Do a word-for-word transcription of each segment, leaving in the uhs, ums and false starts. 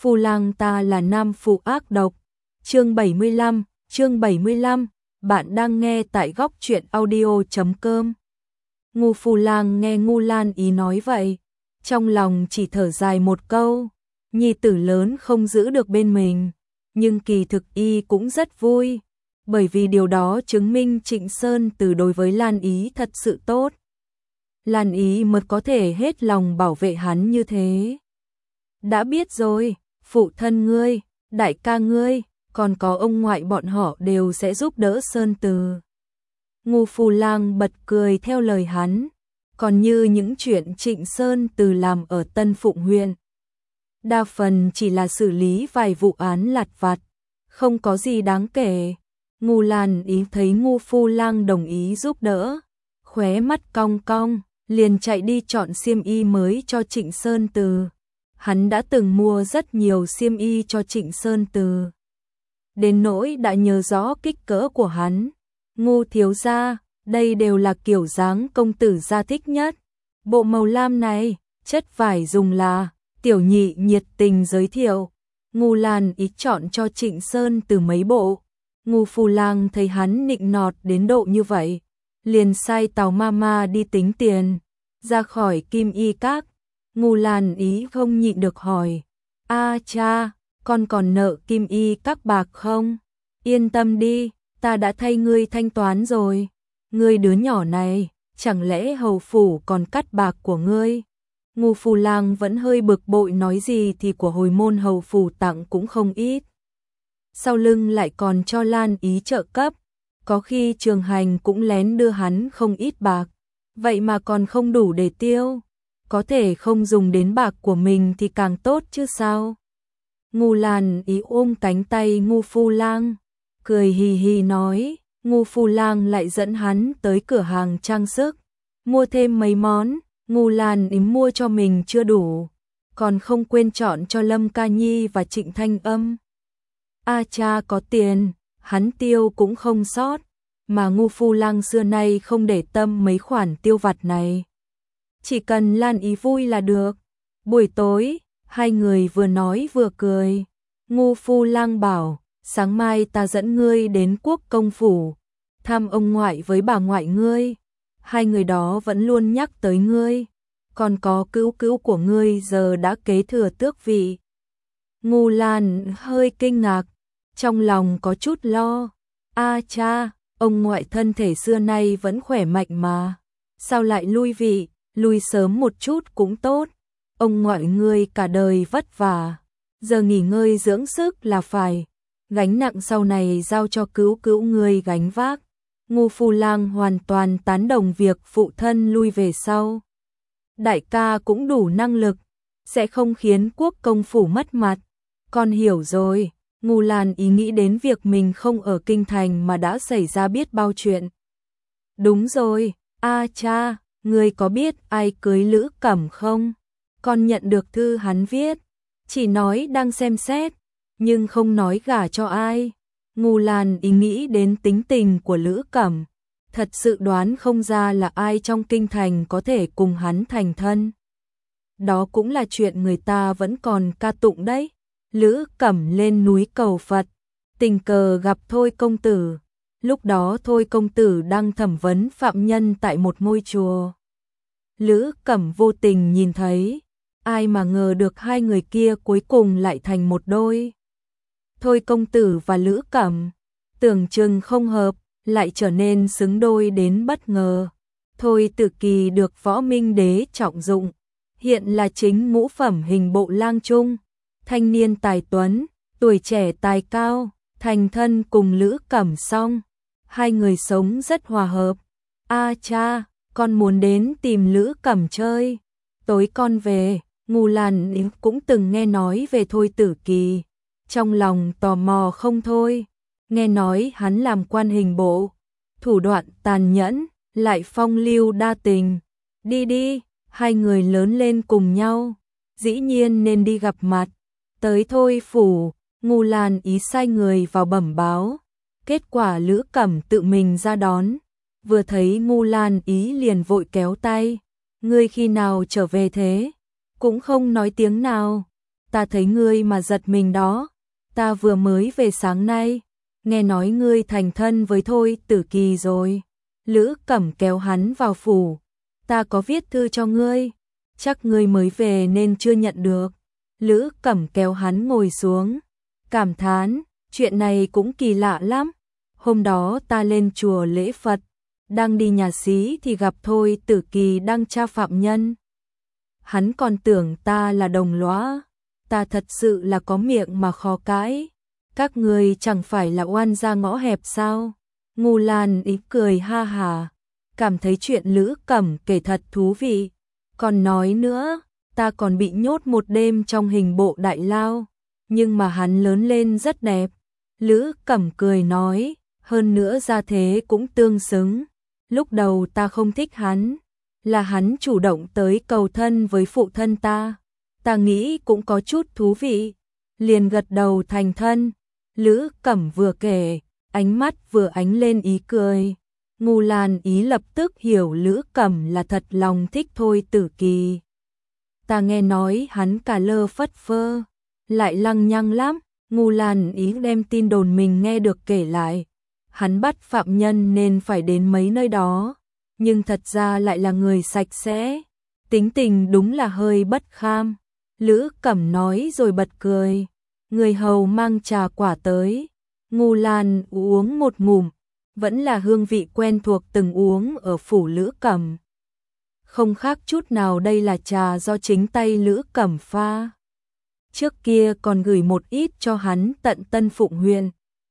Phu lang ta là nam phụ ác độc. Chương bảy mươi lăm, chương bảy mươi lăm, bạn đang nghe tại góc truyện audio chấm com. Ngu Phu lang nghe Ngu Lan Ý nói vậy, trong lòng chỉ thở dài một câu, nhi tử lớn không giữ được bên mình, nhưng kỳ thực y cũng rất vui, bởi vì điều đó chứng minh Trịnh Sơn Từ đối với Lan Ý thật sự tốt. Lan Ý mới có thể hết lòng bảo vệ hắn như thế. Đã biết rồi, phụ thân ngươi, đại ca ngươi, còn có ông ngoại bọn họ đều sẽ giúp đỡ Sơn Từ. Ngu Phu lang bật cười theo lời hắn, còn như những chuyện Trịnh Sơn Từ làm ở Tân Phụng huyện, đa phần chỉ là xử lý vài vụ án lặt vặt, không có gì đáng kể. Ngu Lan Ý thấy Ngu Phu lang đồng ý giúp đỡ, khóe mắt cong cong, liền chạy đi chọn xiêm y mới cho Trịnh Sơn Từ. Hắn đã từng mua rất nhiều xiêm y cho Trịnh Sơn Từ, đến nỗi đã nhớ rõ kích cỡ của hắn. Ngu thiếu gia, đây đều là kiểu dáng công tử gia thích nhất. Bộ màu lam này, chất vải dùng là, tiểu nhị nhiệt tình giới thiệu. Ngu Lan Ý chọn cho Trịnh Sơn Từ mấy bộ. Ngu Phu lang thấy hắn nịnh nọt đến độ như vậy, liền sai Tào Mama đi tính tiền. Ra khỏi Kim Y Các, Ngu Lan Ý không nhịn được hỏi, a cha, con còn nợ Kim Y Các bạc không? Yên tâm đi, ta đã thay ngươi thanh toán rồi. Ngươi đứa nhỏ này, chẳng lẽ hầu phủ còn cắt bạc của ngươi? Ngu Phu lang vẫn hơi bực bội, nói gì thì của hồi môn hầu phủ tặng cũng không ít, sau lưng lại còn cho Lan Ý trợ cấp, có khi Trường Hành cũng lén đưa hắn không ít bạc, vậy mà còn không đủ để tiêu, có thể không dùng đến bạc của mình thì càng tốt chứ sao. Ngu Lan Ý ôm cánh tay Ngu Phu lang, cười hì hì nói. Ngu Phu lang lại dẫn hắn tới cửa hàng trang sức, mua thêm mấy món. Ngu Lan Ý mua cho mình chưa đủ, còn không quên chọn cho Lâm Ca Nhi và Trịnh Thanh Âm. A cha có tiền, hắn tiêu cũng không sót, mà Ngu Phu lang xưa nay không để tâm mấy khoản tiêu vặt này. Chỉ cần Lan Ý vui là được. Buổi tối, hai người vừa nói vừa cười. Ngu Phu lang bảo, sáng mai ta dẫn ngươi đến Quốc công phủ, thăm ông ngoại với bà ngoại ngươi. Hai người đó vẫn luôn nhắc tới ngươi, còn có cữu cữu của ngươi giờ đã kế thừa tước vị. Ngu Lan hơi kinh ngạc, trong lòng có chút lo. A cha, ông ngoại thân thể xưa nay vẫn khỏe mạnh mà, sao lại lui vị? Lui sớm một chút cũng tốt. Ông ngoại ngươi cả đời vất vả, giờ nghỉ ngơi dưỡng sức là phải. Gánh nặng sau này giao cho cữu cữu ngươi gánh vác. Ngu Phu lang hoàn toàn tán đồng việc phụ thân lui về sau. Đại ca cũng đủ năng lực, sẽ không khiến Quốc công phủ mất mặt. Con hiểu rồi. Ngu Lan Ý nghĩ đến việc mình không ở kinh thành mà đã xảy ra biết bao chuyện. Đúng rồi, a cha, ngươi có biết ai cưới Lữ Cẩm không? Con nhận được thư hắn viết, chỉ nói đang xem xét, nhưng không nói gả cho ai. Ngu Lan Ý nghĩ đến tính tình của Lữ Cẩm, thật sự đoán không ra là ai trong kinh thành có thể cùng hắn thành thân. Đó cũng là chuyện người ta vẫn còn ca tụng đấy. Lữ Cẩm lên núi cầu Phật, tình cờ gặp Thôi công tử. Lúc đó Thôi công tử đang thẩm vấn phạm nhân tại một ngôi chùa. Lữ Cẩm vô tình nhìn thấy, ai mà ngờ được hai người kia cuối cùng lại thành một đôi. Thôi công tử và Lữ Cẩm, tưởng chừng không hợp, lại trở nên xứng đôi đến bất ngờ. Thôi Tử Kỳ được Võ Minh Đế trọng dụng, hiện là chính ngũ phẩm hình bộ lang trung, thanh niên tài tuấn, tuổi trẻ tài cao, thành thân cùng Lữ Cẩm xong, hai người sống rất hòa hợp. A cha, con muốn đến tìm Lữ Cẩm chơi, tối con về. Ngu Lan cũng từng nghe nói về Thôi Tử Kỳ, trong lòng tò mò không thôi. Nghe nói hắn làm quan hình bộ, thủ đoạn tàn nhẫn, lại phong lưu đa tình. Đi đi, hai người lớn lên cùng nhau, dĩ nhiên nên đi gặp mặt. Tới Thôi phủ, Ngu Lan Ý sai người vào bẩm báo, kết quả Lữ Cẩm tự mình ra đón. Vừa thấy Ngu Lan Ý liền vội kéo tay, ngươi khi nào trở về thế? Cũng không nói tiếng nào. ta thấy ngươi mà giật mình đó, ta vừa mới về sáng nay, nghe nói ngươi thành thân với Thôi Tử Kỳ rồi. Lữ Cẩm kéo hắn vào phủ, ta có viết thư cho ngươi, chắc ngươi mới về nên chưa nhận được. Lữ Cẩm kéo hắn ngồi xuống, cảm thán, chuyện này cũng kỳ lạ lắm. Hôm đó ta lên chùa lễ Phật, đang đi nhà xí thì gặp Thôi Tử Kỳ đang tra phạm nhân. Hắn còn tưởng ta là đồng lõa, ta thật sự là có miệng mà khó cãi. Các ngươi chẳng phải là oan gia ngõ hẹp sao? Ngô Lan ý cười ha hà, cảm thấy chuyện Lữ Cẩm kể thật thú vị. Còn nói nữa, ta còn bị nhốt một đêm trong hình bộ đại lao, nhưng mà hắn lớn lên rất đẹp. Lữ Cẩm cười nói, hơn nữa gia thế cũng tương xứng. Lúc đầu ta không thích hắn, là hắn chủ động tới cầu thân với phụ thân ta. Ta nghĩ cũng có chút thú vị, liền gật đầu thành thân. Lữ Cẩm vừa kể, ánh mắt vừa ánh lên ý cười. Ngô Lan ý lập tức hiểu Lữ Cẩm là thật lòng thích Thôi Tử Kỳ. Ta nghe nói hắn cả lơ phất phơ, lại lăng nhăng lắm. Ngô Lan ý đem tin đồn mình nghe được kể lại. Hắn bắt phạm nhân nên phải đến mấy nơi đó, nhưng thật ra lại là người sạch sẽ, tính tình đúng là hơi bất kham. Lữ Cẩm nói rồi bật cười. Người hầu mang trà quả tới. Ngô Lan uống một ngụm, vẫn là hương vị quen thuộc từng uống ở phủ Lữ Cẩm. Không khác chút nào đây là trà do chính tay Lữ Cẩm pha. Trước kia còn gửi một ít cho hắn tận Tân Phụng huyện.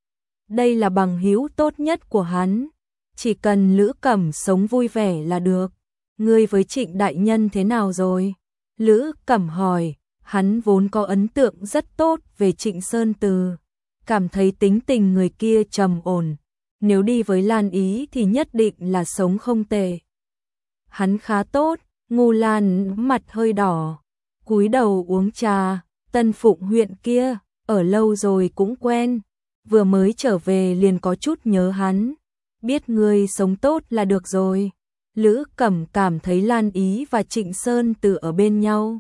Đây là bằng hữu tốt nhất của hắn, chỉ cần Lữ Cẩm sống vui vẻ là được. Ngươi với Trịnh đại nhân thế nào rồi? Lữ Cẩm hỏi. Hắn vốn có ấn tượng rất tốt về Trịnh Sơn Từ, cảm thấy tính tình người kia trầm ổn, nếu đi với Lan Ý thì nhất định là sống không tệ. Hắn khá tốt. Ngô Lan mặt hơi đỏ, cúi đầu uống trà. Tân Phụng huyện kia, ở lâu rồi cũng quen, vừa mới trở về liền có chút nhớ hắn. Biết ngươi sống tốt là được rồi. Lữ Cẩm cảm thấy Lan Ý và Trịnh Sơn Từ ở bên nhau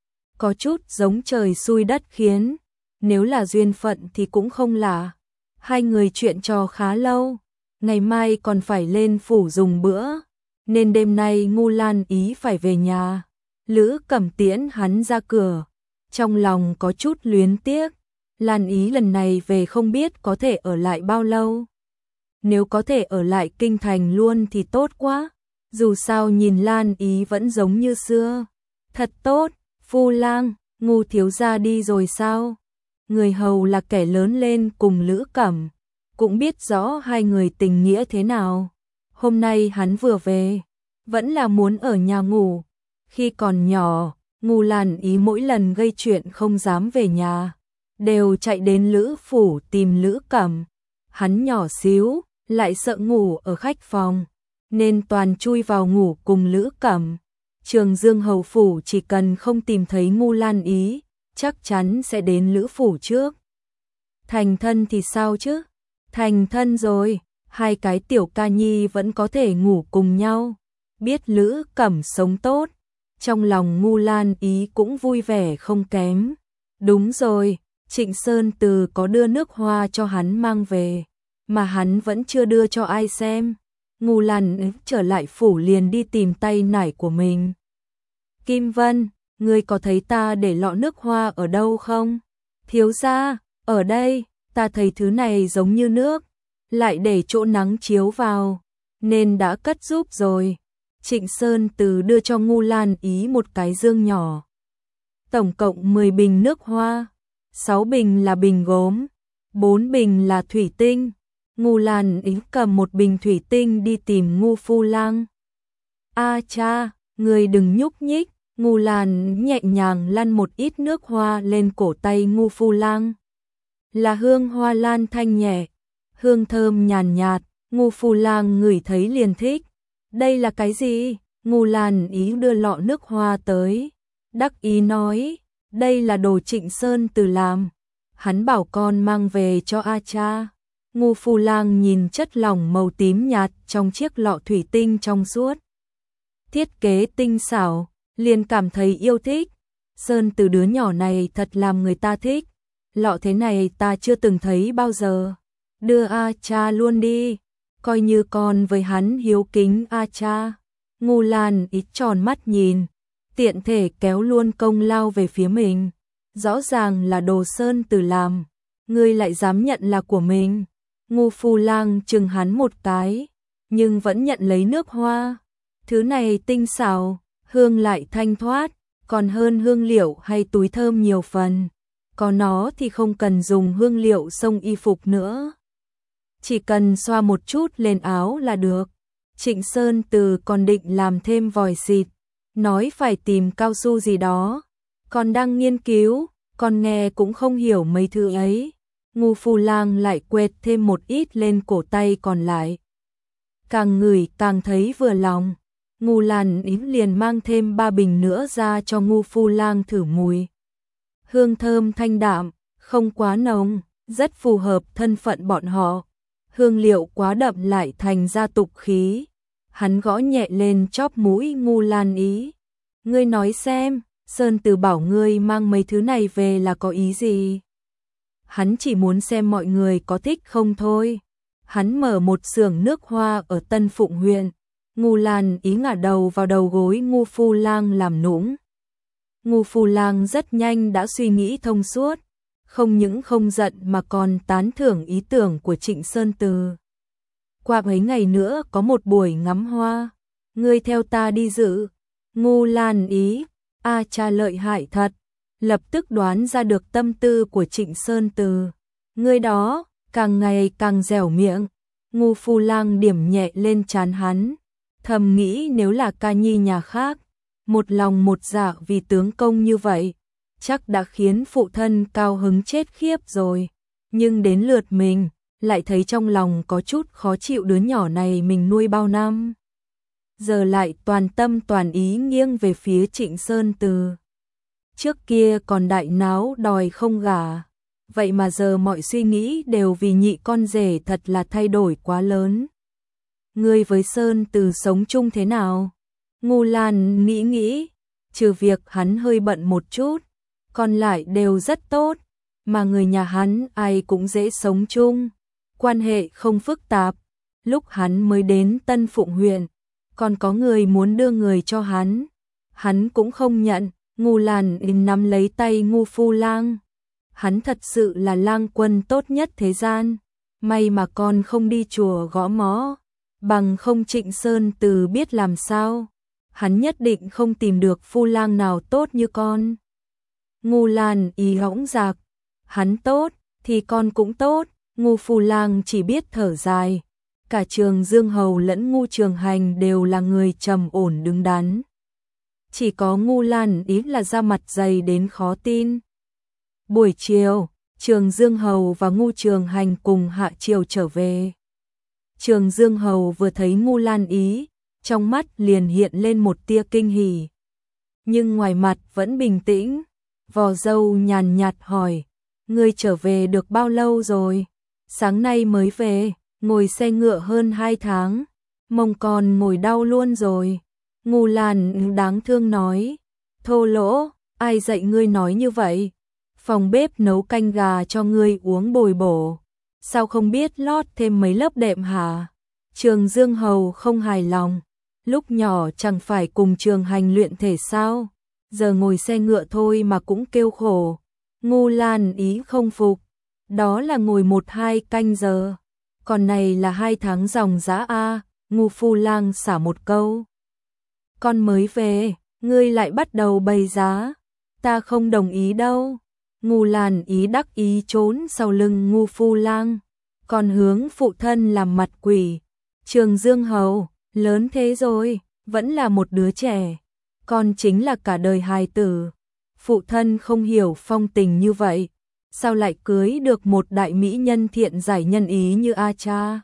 có chút giống trời xui đất khiến, nếu là duyên phận thì cũng không lạ. Hai người chuyện trò khá lâu, ngày mai còn phải lên phủ dùng bữa, nên đêm nay Ngô Lan Ý phải về nhà. Lữ Cẩm tiễn hắn ra cửa, trong lòng có chút luyến tiếc. Lan Ý lần này về không biết có thể ở lại bao lâu. Nếu có thể ở lại kinh thành luôn thì tốt quá, dù sao nhìn Lan Ý vẫn giống như xưa. Thật tốt. Phu lang, Ngô thiếu gia đi rồi sao? Người hầu là kẻ lớn lên cùng Lữ Cẩm, cũng biết rõ hai người tình nghĩa thế nào. Hôm nay hắn vừa về, vẫn là muốn ở nhà ngủ. Khi còn nhỏ, Ngô Lan Ý mỗi lần gây chuyện không dám về nhà, đều chạy đến Lữ phủ tìm Lữ Cẩm. Hắn nhỏ xíu, lại sợ ngủ ở khách phòng, nên toàn chui vào ngủ cùng Lữ Cẩm. Trường Dương hầu phủ chỉ cần không tìm thấy Ngô Lan Ý, chắc chắn sẽ đến Lữ phủ trước. Thành thân thì sao chứ? Thành thân rồi, hai cái tiểu ca nhi vẫn có thể ngủ cùng nhau. Biết Lữ Cẩm sống tốt, trong lòng Ngô Lan Ý cũng vui vẻ không kém. Đúng rồi, Trịnh Sơn Từ có đưa nước hoa cho hắn mang về, mà hắn vẫn chưa đưa cho ai xem. Ngô Lan trở lại phủ liền đi tìm tay nải của mình. Kim Vân, ngươi có thấy ta để lọ nước hoa ở đâu không? Thiếu gia, ở đây, ta thấy thứ này giống như nước, lại để chỗ nắng chiếu vào, nên đã cất giúp rồi. Trịnh Sơn Từ đưa cho Ngô Lan Ý một cái dương nhỏ. Tổng cộng mười bình nước hoa, sáu bình là bình gốm, bốn bình là thủy tinh. Ngô Lan Ý cầm một bình thủy tinh đi tìm Ngô Phu Lang. A cha, người đừng nhúc nhích. Ngô Lan nhẹ nhàng lăn một ít nước hoa lên cổ tay Ngô Phu Lang. Là hương hoa lan thanh nhẹ, hương thơm nhàn nhạt, Ngô Phu Lang ngửi thấy liền thích. Đây là cái gì? Ngô Lan Ý đưa lọ nước hoa tới, đắc ý nói, đây là đồ Trịnh Sơn Từ làm, hắn bảo con mang về cho A cha. Ngô Phu Lang nhìn chất lỏng màu tím nhạt trong chiếc lọ thủy tinh trong suốt, thiết kế tinh xảo, liền cảm thấy yêu thích. Sơn Từ đứa nhỏ này thật làm người ta thích, lọ thế này ta chưa từng thấy bao giờ. Đưa A Cha luôn đi, coi như con với hắn hiếu kính A Cha. Ngu Lan Ý tròn mắt nhìn, tiện thể kéo luôn công lao về phía mình. Rõ ràng là đồ Sơn Từ làm, ngươi lại dám nhận là của mình. Ngu Phu Lang chừng hắn một cái, nhưng vẫn nhận lấy nước hoa. Thứ này tinh xảo, hương lại thanh thoát, còn hơn hương liệu hay túi thơm nhiều phần. Có nó thì không cần dùng hương liệu xông y phục nữa, chỉ cần xoa một chút lên áo là được. Trịnh Sơn Từ còn định làm thêm vòi xịt, nói phải tìm cao su gì đó, còn đang nghiên cứu, còn nghe cũng không hiểu mấy thứ ấy. Ngu Phu Lang lại quệt thêm một ít lên cổ tay còn lại. Càng ngửi càng thấy vừa lòng. Ngu Lan Ý liền mang thêm ba bình nữa ra cho Ngu Phu Lang thử mùi. Hương thơm thanh đạm, không quá nồng, rất phù hợp thân phận bọn họ. Hương liệu quá đậm lại thành ra tục khí. Hắn gõ nhẹ lên chóp mũi Ngu Lan Ý. Ngươi nói xem, Sơn Từ bảo ngươi mang mấy thứ này về là có ý gì? Hắn chỉ muốn xem mọi người có thích không thôi. Hắn mở một xưởng nước hoa ở Tân Phụng huyện. Ngu Lan Ý ngả đầu vào đầu gối Ngu Phu Lang làm nũng. Ngu Phu Lang rất nhanh đã suy nghĩ thông suốt, không những không giận mà còn tán thưởng ý tưởng của Trịnh Sơn Từ. Qua mấy ngày nữa có một buổi ngắm hoa, ngươi theo ta đi dự. Ngu Lan Ý, A Cha lợi hại thật, lập tức đoán ra được tâm tư của Trịnh Sơn Từ. Ngươi đó, càng ngày càng dẻo miệng. Ngu Phu Lang điểm nhẹ lên trán hắn, thầm nghĩ nếu là ca nhi nhà khác, một lòng một dạ vì tướng công như vậy, chắc đã khiến phụ thân cao hứng chết khiếp rồi. Nhưng đến lượt mình, lại thấy trong lòng có chút khó chịu, đứa nhỏ này mình nuôi bao năm, giờ lại toàn tâm toàn ý nghiêng về phía Trịnh Sơn Từ. Trước kia còn đại náo đòi không gả, vậy mà giờ mọi suy nghĩ đều vì nhị con rể, thật là thay đổi quá lớn. Ngươi với Sơn Từ sống chung thế nào? Ngu Lan nghĩ nghĩ, trừ việc hắn hơi bận một chút, còn lại đều rất tốt, mà người nhà hắn ai cũng dễ sống chung, quan hệ không phức tạp. Lúc hắn mới đến Tân Phụng huyện, còn có người muốn đưa người cho hắn, hắn cũng không nhận. Ngu Lan nắm lấy tay Ngu Phu Lang, hắn thật sự là lang quân tốt nhất thế gian, may mà con không đi chùa gõ mõ, bằng không Trịnh Sơn Từ biết làm sao, hắn nhất định không tìm được phu lang nào tốt như con. Ngu Lan Ý hõng dạc, hắn tốt thì con cũng tốt. Ngu Phu Lang chỉ biết thở dài. Cả Trường Dương Hầu lẫn Ngu Trường Hành đều là người trầm ổn đứng đắn, chỉ có Ngu Lan Ý là da mặt dày đến khó tin. Buổi chiều, Trường Dương Hầu và Ngu Trường Hành cùng hạ triều trở về. Trường Dương Hầu vừa thấy Ngu Lan Ý, trong mắt liền hiện lên một tia kinh hỉ, nhưng ngoài mặt vẫn bình tĩnh. Vò râu nhàn nhạt hỏi, ngươi trở về được bao lâu rồi? Sáng nay mới về, ngồi xe ngựa hơn hai tháng, mông còn ngồi đau luôn rồi. Ngu Lan đáng thương nói, thô lỗ, ai dạy ngươi nói như vậy? Phòng bếp nấu canh gà cho ngươi uống bồi bổ, sao không biết lót thêm mấy lớp đệm hả? Trường Dương Hầu không hài lòng, lúc nhỏ chẳng phải cùng Trường Hành luyện thể sao? Giờ ngồi xe ngựa thôi mà cũng kêu khổ. Ngu Lan Ý không phục, đó là ngồi một hai canh giờ, còn này là hai tháng dòng dã a. Ngu Phu Lang xả một câu, con mới về, ngươi lại bắt đầu bày giá, ta không đồng ý đâu. Ngu Lan Ý đắc ý trốn sau lưng Ngu Phu Lang, còn hướng phụ thân làm mặt quỷ. Trường Dương Hầu, lớn thế rồi, vẫn là một đứa trẻ, con chính là cả đời hài tử. Phụ thân không hiểu phong tình như vậy, sao lại cưới được một đại mỹ nhân thiện giải nhân ý như A Cha?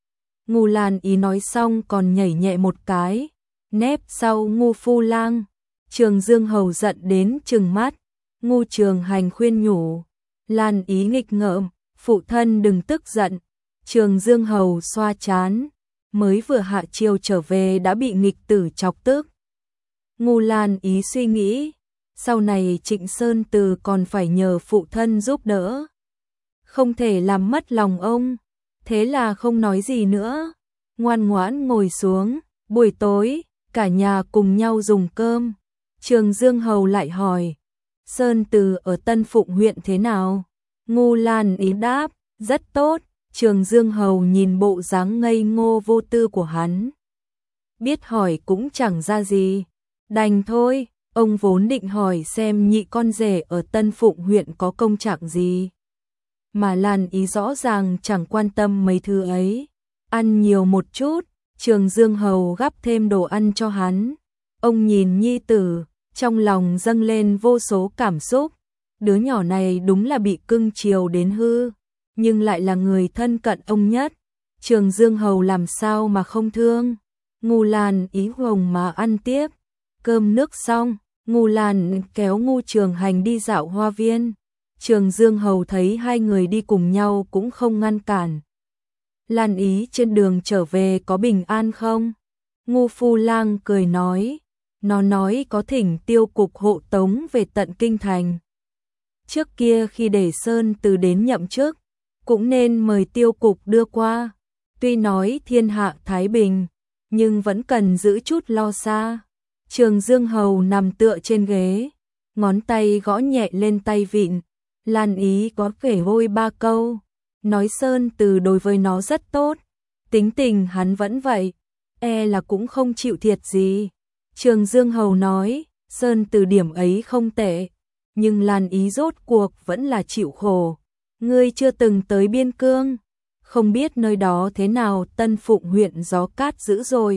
Ngu Lan Ý nói xong còn nhảy nhẹ một cái, nép sau Ngu Phu Lang. Trường Dương Hầu giận đến trừng mắt. Ngu Trường Hành khuyên nhủ, Lan Ý nghịch ngợm, phụ thân đừng tức giận. Trường Dương Hầu xoa chán, mới vừa hạ triều trở về đã bị nghịch tử chọc tức. Ngu Lan Ý suy nghĩ, sau này Trịnh Sơn Từ còn phải nhờ phụ thân giúp đỡ. Không thể làm mất lòng ông, thế là không nói gì nữa, ngoan ngoãn ngồi xuống. Buổi tối, cả nhà cùng nhau dùng cơm. Trường Dương Hầu lại hỏi, Sơn Từ ở Tân Phụng huyện thế nào? Ngu Lan Ý đáp, rất tốt. Trường Dương Hầu nhìn bộ dáng ngây ngô vô tư của hắn, biết hỏi cũng chẳng ra gì, đành thôi. Ông vốn định hỏi xem nhị con rể ở Tân Phụng huyện có công trạng gì, mà Lan Ý rõ ràng chẳng quan tâm mấy thứ ấy. Ăn nhiều một chút, Trường Dương Hầu gắp thêm đồ ăn cho hắn. Ông nhìn nhi tử, trong lòng dâng lên vô số cảm xúc. Đứa nhỏ này đúng là bị cưng chiều đến hư, nhưng lại là người thân cận ông nhất. Trường Dương Hầu làm sao mà không thương. Ngu Lan Ý hồng mà ăn tiếp. Cơm nước xong, Ngu Lan kéo Ngu Trường Hành đi dạo hoa viên. Trường Dương Hầu thấy hai người đi cùng nhau cũng không ngăn cản. Lan Ý trên đường trở về có bình an không? Ngu Phu Lang cười nói, nó nói có thỉnh tiêu cục hộ tống về tận kinh thành. Trước kia khi để Sơn Từ đến nhậm chức, cũng nên mời tiêu cục đưa qua. Tuy nói thiên hạ thái bình, nhưng vẫn cần giữ chút lo xa. Trường Dương Hầu nằm tựa trên ghế, ngón tay gõ nhẹ lên tay vịn. Lan Ý có kể vôi ba câu, nói Sơn Từ đối với nó rất tốt, tính tình hắn vẫn vậy, e là cũng không chịu thiệt gì. Trường Dương Hầu nói, Sơn Từ điểm ấy không tệ, nhưng Lan Ý rốt cuộc vẫn là chịu khổ. Ngươi chưa từng tới biên cương, không biết nơi đó thế nào. Tân Phụng huyện gió cát dữ dội,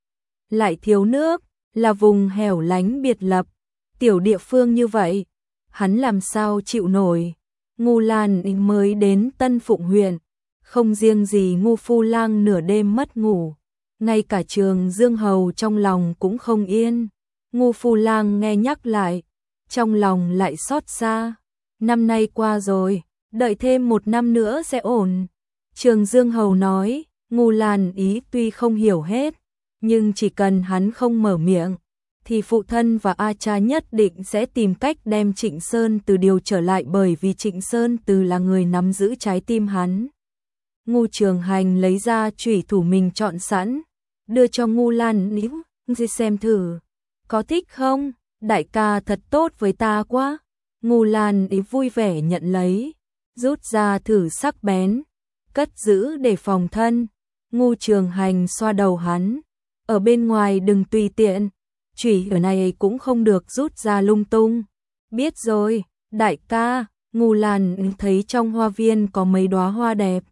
lại thiếu nước, là vùng hẻo lánh biệt lập, tiểu địa phương như vậy, hắn làm sao chịu nổi. Ngu Lan Ý mới đến Tân Phụng huyện, không riêng gì Ngu Phu Lang nửa đêm mất ngủ, ngay cả Trường Dương Hầu trong lòng cũng không yên. Ngu Phu Lang nghe nhắc lại, trong lòng lại xót xa. Năm nay qua rồi, đợi thêm một năm nữa sẽ ổn. Trường Dương Hầu nói, Ngu Lan Ý tuy không hiểu hết, nhưng chỉ cần hắn không mở miệng, thì phụ thân và A Cha nhất định sẽ tìm cách đem Trịnh Sơn Từ điều trở lại, bởi vì Trịnh Sơn Từ là người nắm giữ trái tim hắn. Ngu Trường Hành lấy ra chủy thủ mình chọn sẵn, đưa cho Ngu Lan Ý, "Ngươi xem thử, có thích không? Đại ca thật tốt với ta quá." Ngu Lan Ý vui vẻ nhận lấy, rút ra thử sắc bén, cất giữ để phòng thân. Ngu Trường Hành xoa đầu hắn, "Ở bên ngoài đừng tùy tiện, chủy ở này cũng không được rút ra lung tung." "Biết rồi, đại ca." Ngu Lan thấy trong hoa viên có mấy đóa hoa đẹp,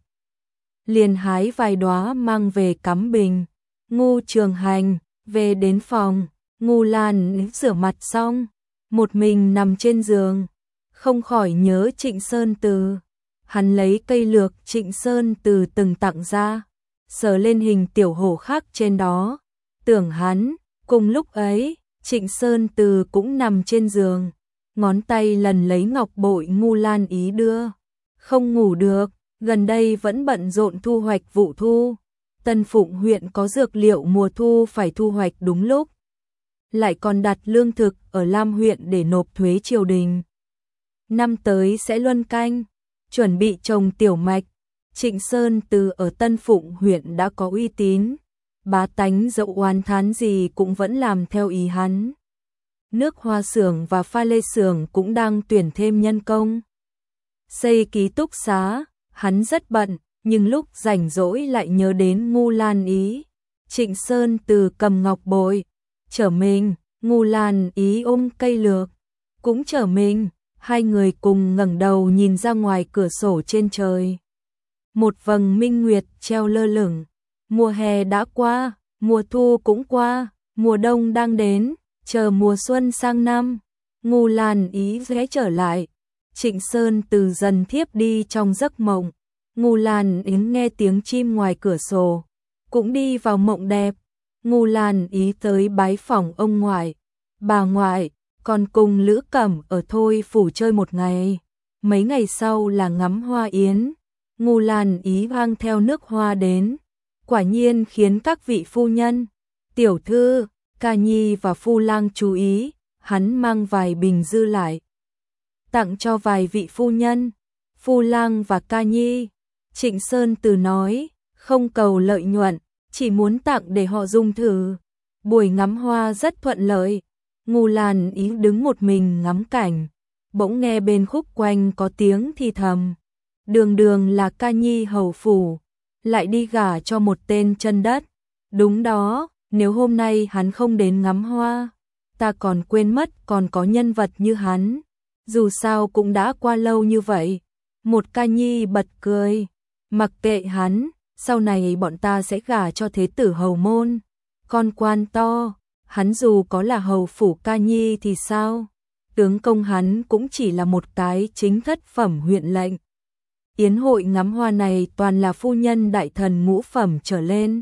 liền hái vài đóa mang về cắm bình. Ngu Trường Hành về đến phòng, Ngu Lan rửa mặt xong, một mình nằm trên giường, không khỏi nhớ Trịnh Sơn Từ. Hắn lấy cây lược Trịnh Sơn Từ từng tặng ra, sờ lên hình tiểu hổ khác trên đó, tưởng hắn. Cùng lúc ấy, Trịnh Sơn Từ cũng nằm trên giường, ngón tay lần lấy ngọc bội Ngu Lan Ý đưa. Không ngủ được, gần đây vẫn bận rộn thu hoạch vụ thu. Tân Phụng huyện có dược liệu mùa thu phải thu hoạch đúng lúc, lại còn đặt lương thực ở Lam huyện để nộp thuế triều đình. Năm tới sẽ luân canh, chuẩn bị trồng tiểu mạch. Trịnh Sơn Từ ở Tân Phụng huyện đã có uy tín, bá tánh dẫu oán thán gì cũng vẫn làm theo ý hắn. Nước hoa xưởng và pha lê xưởng cũng đang tuyển thêm nhân công. Xây ký túc xá, hắn rất bận, nhưng lúc rảnh rỗi lại nhớ đến Ngu Lan Ý. Trịnh Sơn Từ cầm ngọc bội, chở mình, Ngu Lan Ý ôm cây lược, cũng chở mình. Hai người cùng ngẩng đầu nhìn ra ngoài cửa sổ trên trời. Một vầng minh nguyệt treo lơ lửng. Mùa hè đã qua, mùa thu cũng qua, mùa đông đang đến, chờ mùa xuân sang năm. Ngu Lan Ý ghé trở lại, Trịnh Sơn Từ dần thiếp đi trong giấc mộng. Ngu Lan Ý nghe tiếng chim ngoài cửa sổ, cũng đi vào mộng đẹp. Ngu Lan Ý tới bái phỏng ông ngoại, bà ngoại, còn cùng Lữ Cẩm ở Thôi Phủ chơi một ngày. Mấy ngày sau là ngắm hoa yến. Ngu Lan Ý mang theo nước hoa đến, quả nhiên khiến các vị phu nhân, tiểu thư, ca nhi và phu lang chú ý. hắn mang vài bình dư lại, tặng cho vài vị phu nhân, Phu Lang và Ca Nhi. Trịnh Sơn Từ nói, không cầu lợi nhuận, chỉ muốn tặng để họ dùng thử. Buổi ngắm hoa rất thuận lợi, Ngô Lan Ý đứng một mình ngắm cảnh, bỗng nghe bên khúc quanh có tiếng thì thầm. Đường đường là Ca Nhi hầu phủ, lại đi gả cho một tên chân đất. Đúng đó, nếu hôm nay hắn không đến ngắm hoa, ta còn quên mất còn có nhân vật như hắn. Dù sao cũng đã qua lâu như vậy. Một Ca Nhi bật cười, mặc kệ hắn, sau này bọn ta sẽ gả cho thế tử hầu môn, con quan to, hắn dù có là hầu phủ Ca Nhi thì sao? Tướng công hắn cũng chỉ là một cái chính thất phẩm huyện lệnh. Yến hội ngắm hoa này toàn là phu nhân đại thần ngũ phẩm trở lên.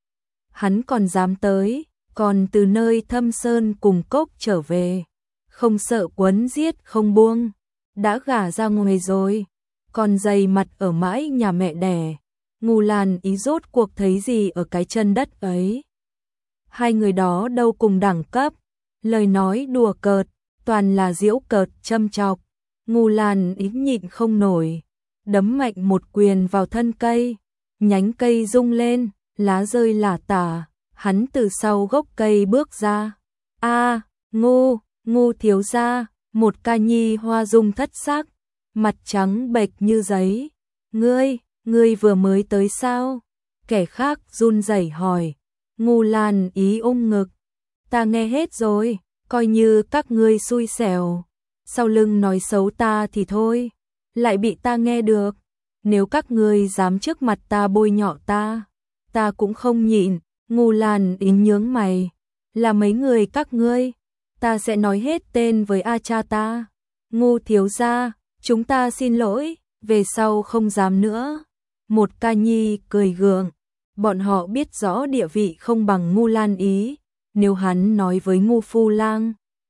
Hắn còn dám tới, còn từ nơi thâm sơn cùng cốc trở về, không sợ quấn giết không buông, đã gả ra ngoài rồi, còn dày mặt ở mãi nhà mẹ đẻ. Ngô Lan Ý rốt cuộc thấy gì ở cái chân đất ấy? Hai người đó đâu cùng đẳng cấp, lời nói đùa cợt, toàn là giễu cợt châm chọc. Ngô Lan Ý nhịn không nổi, đấm mạnh một quyền vào thân cây, nhánh cây rung lên, lá rơi lả tả, hắn từ sau gốc cây bước ra. A, Ngô, Ngô thiếu gia, một Ca Nhi hoa dung thất sắc, mặt trắng bệch như giấy. Ngươi, ngươi vừa mới tới sao? Kẻ khác run rẩy hỏi. Ngô Lan Ý ôm ngực. Ta nghe hết rồi, coi như các ngươi xui xẻo. Sau lưng nói xấu ta thì thôi, lại bị ta nghe được. Nếu các ngươi dám trước mặt ta bôi nhọ ta, ta cũng không nhịn. Ngô Lan Ý nhướng mày. Là mấy người các ngươi? Ta sẽ nói hết tên với A cha ta. Ngô thiếu gia, chúng ta xin lỗi, về sau không dám nữa. Một Ca Nhi cười gượng, bọn họ biết rõ địa vị không bằng Ngô Lan Ý, nếu hắn nói với Ngô Phu Lang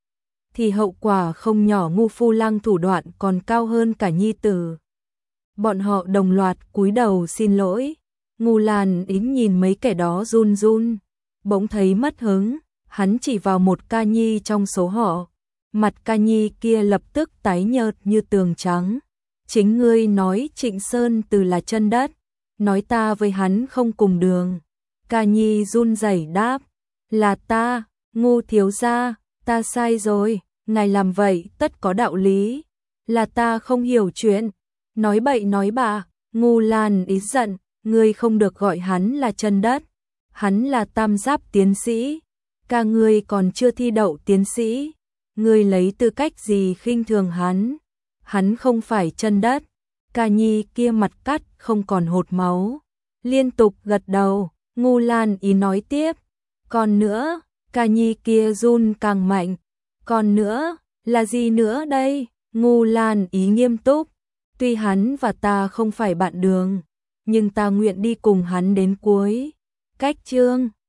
thì hậu quả không nhỏ. Ngô Phu Lang thủ đoạn còn cao hơn cả nhi tử. Bọn họ đồng loạt cúi đầu xin lỗi. Ngô Lan Ý nhìn mấy kẻ đó run run, bỗng thấy mất hứng, hắn chỉ vào một Ca Nhi trong số họ. Mặt Ca Nhi kia lập tức tái nhợt như tường trắng. Chính ngươi nói Trịnh Sơn Từ là chân đất, nói ta với hắn không cùng đường. Ca Nhi run rẩy đáp, là ta, Ngô thiếu gia, ta sai rồi, ngài làm vậy tất có đạo lý, là ta không hiểu chuyện, nói bậy nói bạ. Ngô Lan Ý giận, ngươi không được gọi hắn là chân đất, hắn là tam giáp tiến sĩ, ca ngươi còn chưa thi đậu tiến sĩ, ngươi lấy tư cách gì khinh thường hắn? Hắn không phải chân đất. Ca Nhi kia mặt cắt không còn hột máu, liên tục gật đầu. Ngô Lan Ý nói tiếp, còn nữa. Ca Nhi kia run càng mạnh, còn nữa, là gì nữa đây? Ngô Lan Ý nghiêm túc, tuy hắn và ta không phải bạn đường, nhưng ta nguyện đi cùng hắn đến cuối. Cách chương